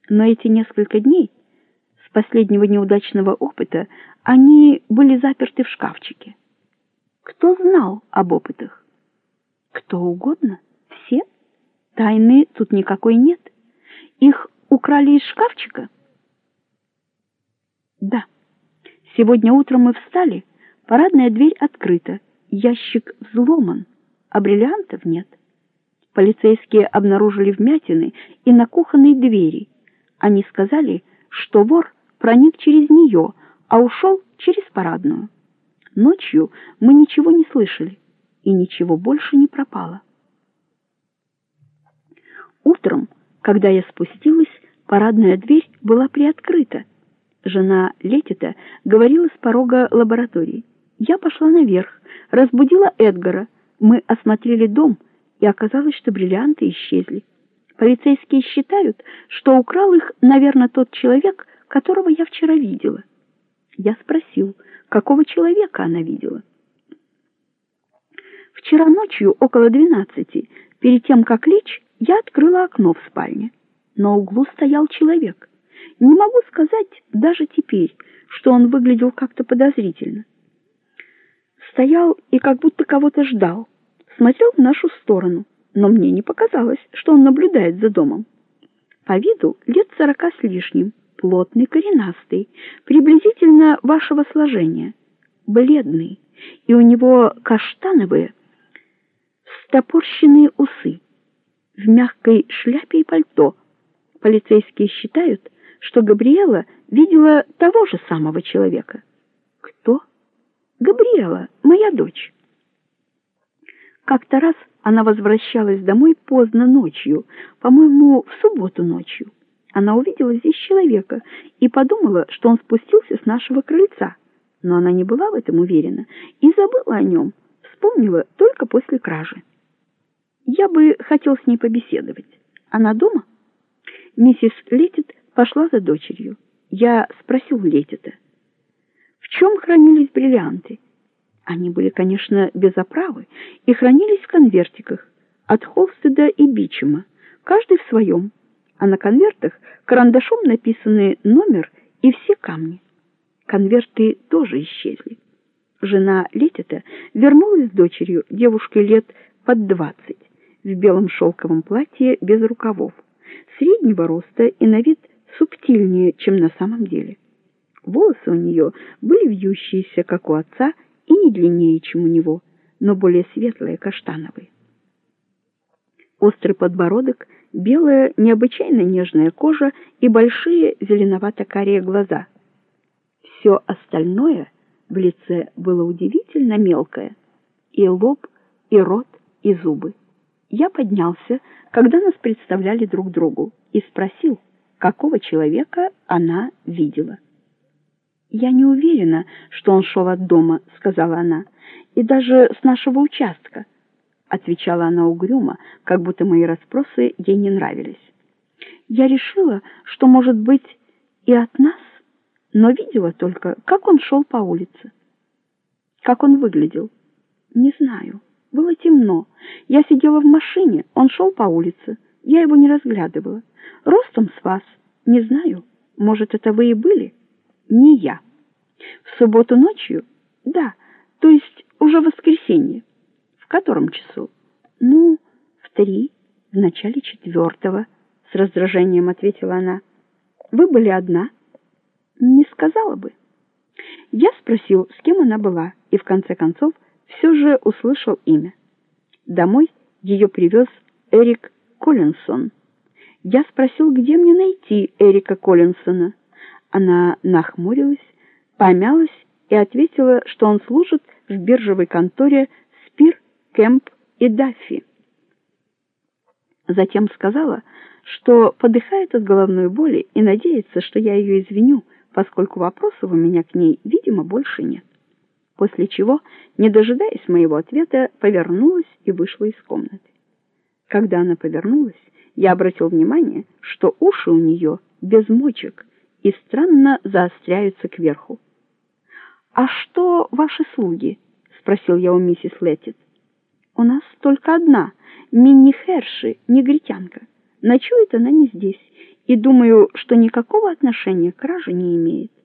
Но эти несколько дней с последнего неудачного опыта они были заперты в шкафчике. Кто знал об опытах? Кто угодно? Все? Тайны тут никакой нет. Их украли из шкафчика? Да. Сегодня утром мы встали, парадная дверь открыта, ящик взломан, а бриллиантов нет. Полицейские обнаружили вмятины и на кухонной двери. Они сказали, что вор проник через нее, а ушел через парадную. Ночью мы ничего не слышали, и ничего больше не пропало. Утром, когда я спустилась, парадная дверь была приоткрыта. Жена Летита говорила с порога лаборатории. Я пошла наверх, разбудила Эдгара. Мы осмотрели дом, и оказалось, что бриллианты исчезли. Полицейские считают, что украл их, наверное, тот человек, которого я вчера видела. Я спросил, какого человека она видела. Вчера ночью около 12, перед тем, как лечь, я открыла окно в спальне. На углу стоял человек. Не могу сказать даже теперь, что он выглядел как-то подозрительно. Стоял и как будто кого-то ждал. Смотрел в нашу сторону, но мне не показалось, что он наблюдает за домом. По виду лет 40 с лишним, плотный, коренастый, приблизительно вашего сложения, бледный, и у него каштановые, встопорщенные усы, в мягкой шляпе и пальто. Полицейские считают, что Габриэла видела того же самого человека. Кто? Габриэла, моя дочь. Как-то раз она возвращалась домой поздно ночью, по-моему, в субботу ночью. Она увидела здесь человека и подумала, что он спустился с нашего крыльца. Но она не была в этом уверена и забыла о нем, вспомнила только после кражи. Я бы хотел с ней побеседовать. Она дома? Миссис Летит пошла за дочерью. Я спросил Летита, в чем хранились бриллианты. Они были, конечно, без оправы и хранились в конвертиках от Холстеда и Бичема, каждый в своем, а на конвертах карандашом написаны номер и все камни. Конверты тоже исчезли. Жена Летита вернулась с дочерью, девушкой лет под 20, в белом шелковом платье без рукавов, среднего роста и на вид субтильнее, чем на самом деле. Волосы у нее были вьющиеся, как у отца, и не длиннее, чем у него, но более светлые, каштановые. Острый подбородок, белая, необычайно нежная кожа и большие зеленовато-карие глаза. Все остальное в лице было удивительно мелкое: и лоб, и рот, и зубы. Я поднялся, когда нас представляли друг другу, и спросил, какого человека она видела. «Я не уверена, что он шел от дома», — сказала она, — «и даже с нашего участка», — отвечала она угрюмо, как будто мои расспросы ей не нравились. «Я решила, что, может быть, и от нас, но видела только, как он шел по улице. Как он выглядел? Не знаю. Было темно. Я сидела в машине, он шел по улице. Я его не разглядывала. Ростом с вас? Не знаю. Может, это вы и были?» «Не я». «В субботу ночью?» «Да, то есть уже в воскресенье». «В котором часу?» «Ну, в 3, в начале 4, с раздражением ответила она. «Вы были одна?» «Не сказала бы». Я спросил, с кем она была, и в конце концов все же услышал имя. Домой ее привез Эрик Коллинсон. Я спросил, где мне найти Эрика Коллинсона. Она нахмурилась, помялась и ответила, что он служит в биржевой конторе Спир, Кэмп и Даффи. Затем сказала, что подыхает от головной боли и надеется, что я ее извиню, поскольку вопросов у меня к ней, видимо, больше нет. После чего, не дожидаясь моего ответа, повернулась и вышла из комнаты. Когда она повернулась, я обратил внимание, что уши у нее без мочек и странно заостряются кверху. «А что ваши слуги?» — спросил я у миссис Летит. «У нас только одна, Минни Херши, негритянка. Ночует она не здесь, и думаю, что никакого отношения к краже не имеет.